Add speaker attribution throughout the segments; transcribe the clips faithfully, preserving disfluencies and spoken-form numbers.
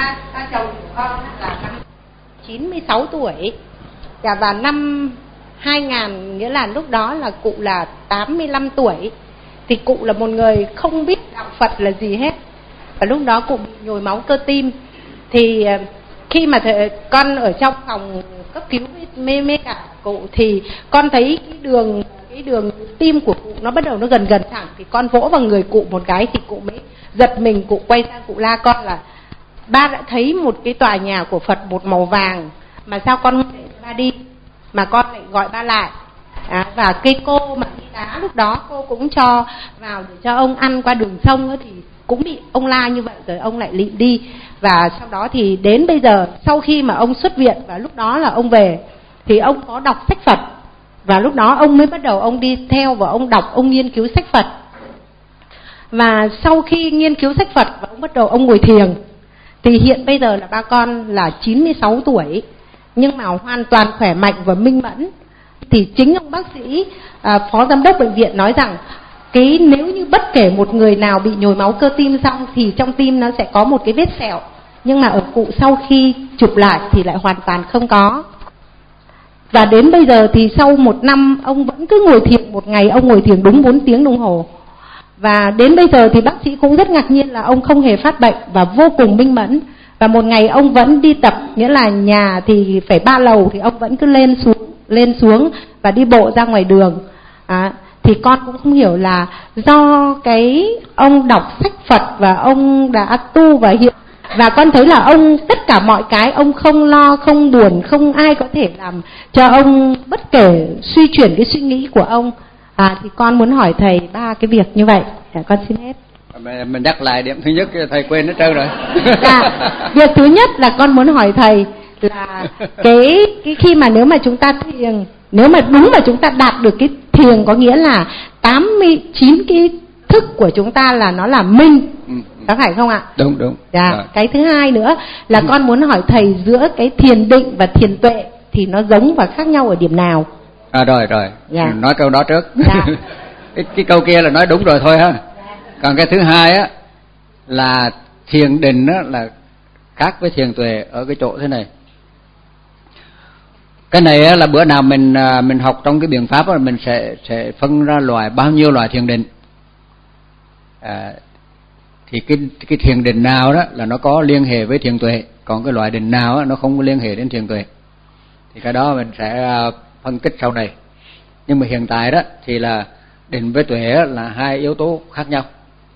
Speaker 1: ba ba chồng của con là năm chín mươi sáu tuổi. Và vào năm hai nghìn, nghĩa là lúc đó là cụ là tám mươi lăm tuổi. Thì cụ là một người không biết đạo Phật là gì hết. Và lúc đó cụ bị nhồi máu cơ tim. Thì khi mà th- con ở trong phòng cấp cứu mê mê cả cụ thì con thấy cái đường cái đường tim của cụ nó bắt đầu nó gần gần thẳng. Thì con vỗ vào người cụ một cái thì cụ mới giật mình, cụ quay sang cụ la con là: ba đã thấy một cái tòa nhà của Phật một màu vàng, mà sao con không để ba đi mà con lại gọi ba lại. À, và cái cô mà y tá lúc đó cô cũng cho vào để cho ông ăn qua đường sông ấy, thì cũng bị ông la như vậy rồi ông lại lịm đi. Và sau đó thì đến bây giờ, sau khi mà ông xuất viện và lúc đó là ông về thì ông có đọc sách Phật, và lúc đó ông mới bắt đầu ông đi theo và ông đọc, ông nghiên cứu sách Phật. Và sau khi nghiên cứu sách Phật và ông bắt đầu ông ngồi thiền, thì hiện bây giờ là ba con là chín mươi sáu tuổi nhưng mà hoàn toàn khỏe mạnh và minh mẫn. Thì chính ông bác sĩ à, phó giám đốc bệnh viện nói rằng cái nếu như bất kể một người nào bị nhồi máu cơ tim xong thì trong tim nó sẽ có một cái vết sẹo, nhưng mà ở cụ sau khi chụp lại thì lại hoàn toàn không có. Và đến bây giờ thì sau một năm ông vẫn cứ ngồi thiền, một ngày ông ngồi thiền đúng bốn tiếng đồng hồ. Và đến bây giờ thì bác sĩ cũng rất ngạc nhiên là ông không hề phát bệnh và vô cùng minh mẫn. Và một ngày ông vẫn đi tập, nghĩa là nhà thì phải ba lầu thì ông vẫn cứ lên xuống lên xuống và đi bộ ra ngoài đường. À, thì con cũng không hiểu là do cái ông đọc sách Phật và ông đã tu và hiện, và con thấy là ông tất cả mọi cái ông không lo, không buồn, không ai có thể làm cho ông bất kể suy chuyển cái suy nghĩ của ông. À, thì con muốn hỏi thầy ba cái việc như vậy. Dạ, con xin hết.
Speaker 2: Mình nhắc lại điểm thứ nhất, thầy quên hết trơn rồi.
Speaker 1: Dạ, việc thứ nhất là con muốn hỏi thầy là cái cái khi mà nếu mà chúng ta thiền, nếu mà đúng mà chúng ta đạt được cái thiền, có nghĩa là tám mươi chín cái thức của chúng ta là nó là minh, ừ, có phải không ạ?
Speaker 2: Đúng đúng.
Speaker 1: Dạ.
Speaker 2: Rồi.
Speaker 1: Cái thứ hai nữa là con muốn hỏi thầy giữa cái thiền định và thiền tuệ thì nó giống và khác nhau ở điểm nào?
Speaker 2: À rồi rồi.
Speaker 1: Dạ.
Speaker 2: Nói câu đó trước.
Speaker 1: Dạ.
Speaker 2: cái, cái câu kia là nói đúng rồi thôi ha. Còn cái thứ hai á là thiền định á là khác với thiền tuệ ở cái chỗ thế này. Cái này á là bữa nào mình mình học trong cái biện pháp á, mình sẽ sẽ phân ra loại bao nhiêu loại thiền định. À, thì cái cái thiền định nào đó là nó có liên hệ với thiền tuệ, còn cái loại định nào á nó không có liên hệ đến thiền tuệ. Thì cái đó mình sẽ phân tích sau này. Nhưng mà hiện tại đó thì là định với tuệ là hai yếu tố khác nhau.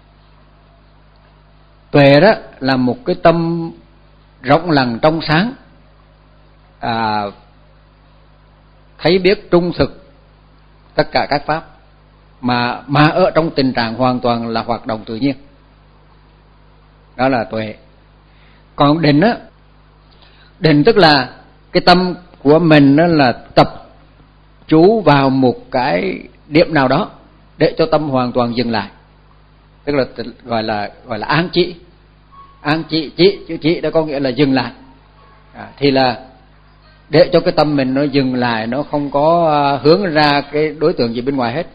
Speaker 2: Tuệ đó là một cái tâm rộng lặng trong sáng, à, thấy biết trung thực tất cả các pháp, mà mà ở trong tình trạng hoàn toàn là hoạt động tự nhiên. Đó là tuệ. Còn định á, định tức là cái tâm của mình đó là tập chú vào một cái điểm nào đó để cho tâm hoàn toàn dừng lại, tức là gọi là gọi là an chỉ. An chỉ, chỉ chữ chỉ đó có nghĩa là dừng lại. À, thì là để cho cái tâm mình nó dừng lại, nó không có hướng ra cái đối tượng gì bên ngoài hết.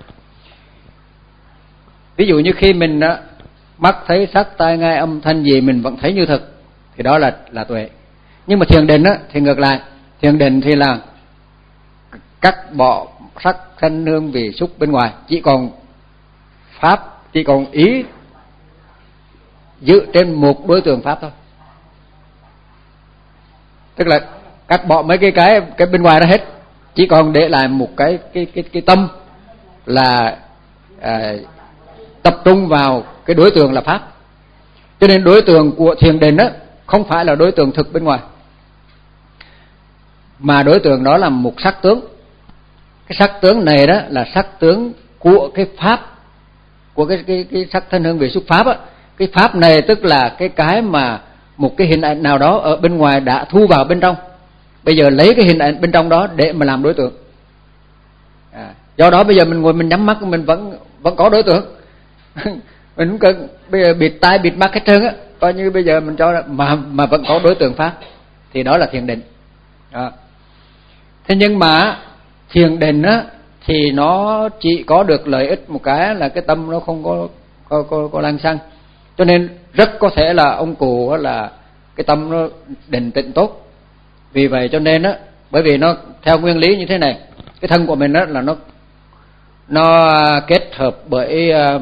Speaker 2: Ví dụ như khi mình đó, mắt thấy sắc, tai nghe âm thanh gì mình vẫn thấy như thực, thì đó là là tuệ. Nhưng mà thiền định á thì ngược lại. Thiền định thì là cắt bỏ sắc thanh hương vị xúc bên ngoài, chỉ còn pháp, chỉ còn ý giữ trên một đối tượng pháp thôi. Tức là cắt bỏ mấy cái cái cái bên ngoài đó hết, chỉ còn để lại một cái cái cái cái tâm là à, tập trung vào cái đối tượng là pháp. Cho nên đối tượng của thiền định đó không phải là đối tượng thực bên ngoài, mà đối tượng đó là một sắc tướng. Cái sắc tướng này đó là sắc tướng của cái pháp, của cái cái cái sắc thân hương vị xúc pháp á. Cái pháp này tức là cái cái mà một cái hình ảnh nào đó ở bên ngoài đã thu vào bên trong, bây giờ lấy cái hình ảnh bên trong đó để mà làm đối tượng. À, do đó bây giờ mình ngồi mình nhắm mắt mình vẫn vẫn có đối tượng. Mình không cần bây giờ bịt tai bịt mắt hết trơn á, coi như bây giờ mình cho mà mà vẫn có đối tượng pháp, thì đó là thiền định. À. Thế nhưng mà thiền định á thì nó chỉ có được lợi ích một cái là cái tâm nó không có có có, có lăng xăng. Cho nên rất có thể là ông cụ là cái tâm nó định tĩnh tốt. Vì vậy cho nên á, bởi vì nó theo nguyên lý như thế này, cái thân của mình á là nó nó kết hợp bởi uh,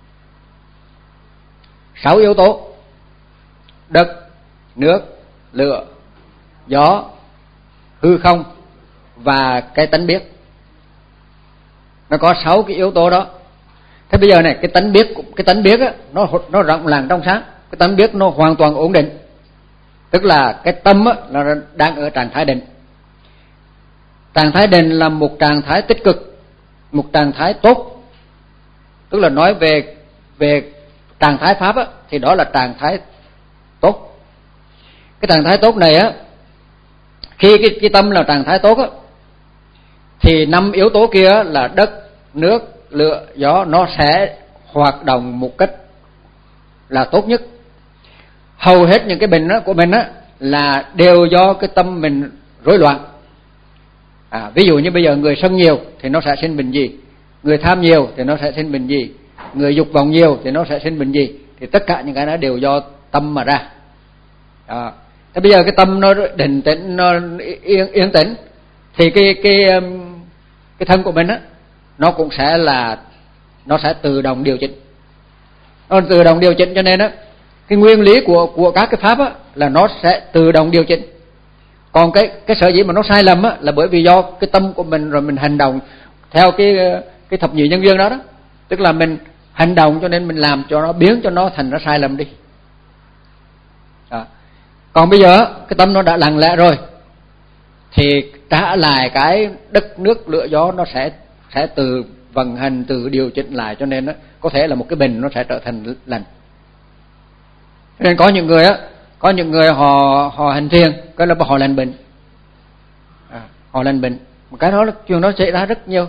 Speaker 2: sáu yếu tố: đất, nước, lửa, gió, hư không và cái tánh biết. Nó có sáu cái yếu tố đó. Thế bây giờ này, cái tánh biết cái tánh biết á, nó nó rộng làng trong sáng. Cái tánh biết nó hoàn toàn ổn định, tức là cái tâm á, nó đang ở trạng thái định. Trạng thái định là một trạng thái tích cực, một trạng thái tốt. Tức là nói về về trạng thái pháp á, thì đó là trạng thái tốt. Cái trạng thái tốt này á, khi cái, cái tâm là trạng thái tốt á, thì năm yếu tố kia là đất, nước, lửa, gió nó sẽ hoạt động một cách là tốt nhất. Hầu hết những cái bệnh đó của mình á là đều do cái tâm mình rối loạn. À, ví dụ như bây giờ người sân nhiều thì nó sẽ sinh bệnh gì, người tham nhiều thì nó sẽ sinh bệnh gì, người dục vọng nhiều thì nó sẽ sinh bệnh gì. Thì tất cả những cái đó đều do tâm mà ra. À, thế bây giờ cái tâm nó định tĩnh, nó yên, yên tĩnh, thì cái cái cái thân của mình á nó cũng sẽ là nó sẽ tự động điều chỉnh. Nó tự động điều chỉnh cho nên á, cái nguyên lý của của các cái pháp á là nó sẽ tự động điều chỉnh. Còn cái cái sở dĩ mà nó sai lầm á là bởi vì do cái tâm của mình rồi mình hành động theo cái cái thập nhị nhân duyên đó đó. Tức là mình hành động cho nên mình làm cho nó, biến cho nó thành nó sai lầm đi. Đó. Còn bây giờ cái tâm nó đã lặng lẽ rồi thì trả lại cái đất, nước, lửa, gió nó sẽ sẽ từ vận hành, từ điều chỉnh lại, cho nên đó, có thể là một cái bệnh nó sẽ trở thành lành. Nên có những người á, có những người họ họ hành thiền, cái là họ lành bệnh, à, họ lành bệnh. Một cái đó là chuyện đó xảy ra rất nhiều.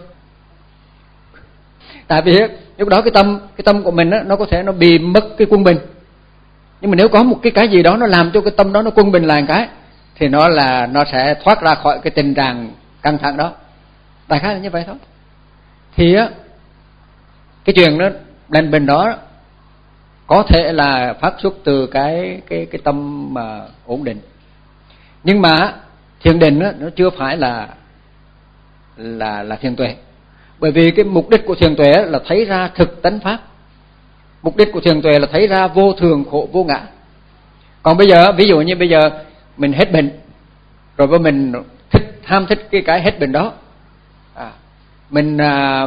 Speaker 2: Tại vì lúc đó cái tâm cái tâm của mình á, nó có thể nó bị mất cái quân bình. Nhưng mà nếu có một cái cái gì đó nó làm cho cái tâm đó nó quân bình lại một cái, thì nó là nó sẽ thoát ra khỏi cái tình trạng căng thẳng đó. Đại khái là như vậy thôi. Thì á, cái chuyện đó lành bệnh đó có thể là phát xuất từ cái cái cái tâm mà ổn định. Nhưng mà thiền định á, nó chưa phải là là là thiền tuệ. Bởi vì cái mục đích của thiền tuệ là thấy ra thực tánh pháp. Mục đích của thiền tuệ là thấy ra vô thường, khổ, vô ngã. Còn bây giờ, ví dụ như bây giờ mình hết bệnh, rồi với mình thích ham thích cái cái hết bệnh đó, à, mình à,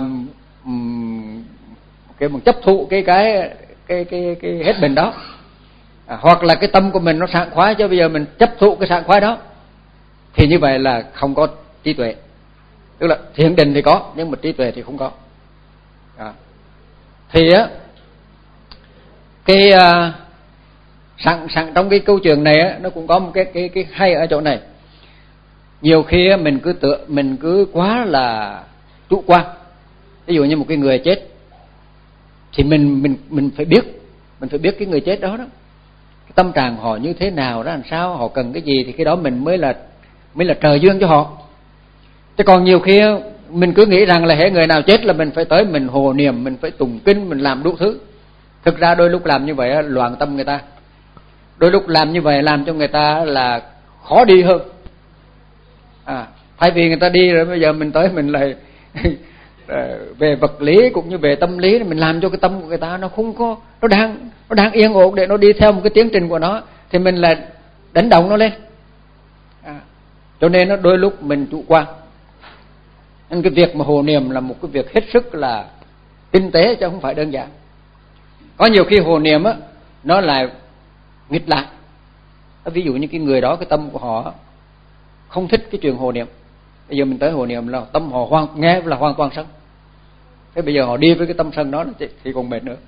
Speaker 2: cái mình chấp thụ cái cái cái cái cái hết bệnh đó, à, hoặc là cái tâm của mình nó sảng khoái cho bây giờ mình chấp thụ cái sảng khoái đó, thì như vậy là không có trí tuệ. Tức là thiền định thì có, nhưng mà trí tuệ thì không có. À, thì á, cái à, sẵn sẵn trong cái câu chuyện này á, nó cũng có một cái cái cái hay ở chỗ này. Nhiều khi mình cứ tự mình cứ quá là chủ quan. Ví dụ như một cái người chết thì mình mình mình phải biết, mình phải biết cái người chết đó đó, cái tâm trạng họ như thế nào, đó làm sao, họ cần cái gì, thì cái đó mình mới là mới là trời duyên cho họ. Chứ còn nhiều khi mình cứ nghĩ rằng là hễ người nào chết là mình phải tới mình hồ niệm, mình phải tụng kinh, mình làm đủ thứ. Thực ra đôi lúc làm như vậy loạn tâm người ta. Đôi lúc làm như vậy làm cho người ta là khó đi hơn. À, thay vì người ta đi rồi bây giờ mình tới mình lại về vật lý cũng như về tâm lý, mình làm cho cái tâm của người ta nó không có, nó đang nó đang yên ổn để nó đi theo một cái tiến trình của nó, thì mình lại đánh động nó lên. À, cho nên nó đôi lúc mình chủ quan. Nên cái việc mà hồ niệm là một cái việc hết sức là tinh tế chứ không phải đơn giản. Có nhiều khi hồ niệm á nó lại nghịch lại. Ví dụ như cái người đó, cái tâm của họ không thích cái chuyện hồ niệm. Bây giờ mình tới hồ niệm là tâm họ hoàn, nghe là hoàn toàn sân. Thế bây giờ họ đi với cái tâm sân đó thì còn mệt nữa.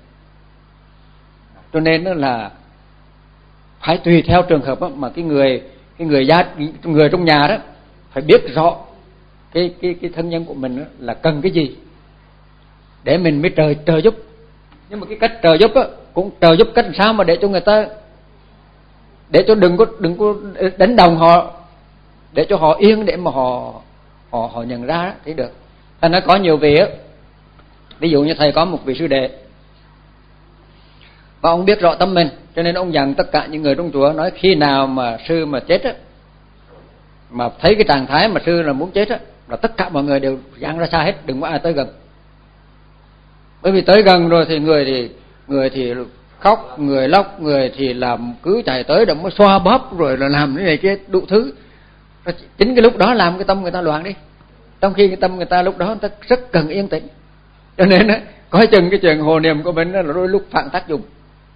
Speaker 2: Cho nên đó là phải tùy theo trường hợp đó, mà cái người cái người gia người trong nhà đó phải biết rõ cái cái cái thân nhân của mình đó là cần cái gì để mình mới trợ trợ giúp. Nhưng mà cái cách trợ giúp á cũng trợ giúp cách làm sao mà để cho người ta, để cho đừng có đừng có đánh đồng họ, để cho họ yên, để mà họ họ họ nhận ra đó, thì được. Thành nó có nhiều vị á, ví dụ như thầy có một vị sư đệ, và ông biết rõ tâm mình, cho nên ông dặn tất cả những người trong chùa nói khi nào mà sư mà chết á, mà thấy cái trạng thái mà sư là muốn chết á, là tất cả mọi người đều dán ra xa hết, đừng có ai tới gần. Bởi vì tới gần rồi thì người thì người thì khóc, người lóc, người thì làm cứ chạy tới đừng có xoa bóp rồi là làm cái này kia đủ thứ. Chính cái lúc đó làm cái tâm người ta loạn đi, trong khi cái tâm người ta lúc đó người ta rất cần yên tĩnh. Cho nên á, coi chừng cái chuyện hồ niệm của mình là đôi lúc phản tác dụng.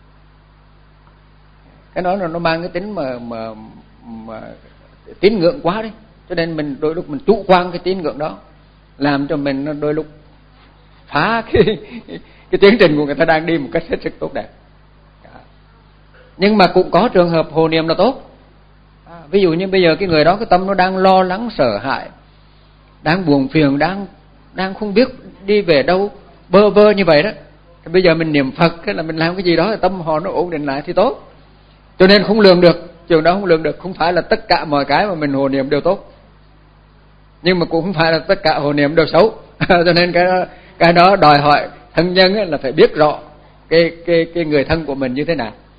Speaker 2: Cái đó là nó mang cái tính mà mà mà tín ngưỡng quá đấy, cho nên mình đôi lúc mình chủ quan cái tín ngưỡng đó, làm cho mình nó đôi lúc phá cái cái tiến trình của người ta đang đi một cách hết sức tốt đẹp. Nhưng mà cũng có trường hợp hồ niệm là tốt. À, ví dụ như bây giờ cái người đó cái tâm nó đang lo lắng sợ hãi, đang buồn phiền, đang đang không biết đi về đâu, bơ vơ như vậy đó. Thì bây giờ mình niệm Phật hay là mình làm cái gì đó thì tâm họ nó ổn định lại thì tốt. Cho nên không lường được, trường đó không lường được, không phải là tất cả mọi cái mà mình hồ niệm đều tốt, nhưng mà cũng không phải là tất cả hồ niệm đều xấu. Cho nên cái đó, cái đó đòi hỏi thân nhân là phải biết rõ cái cái cái người thân của mình như thế nào.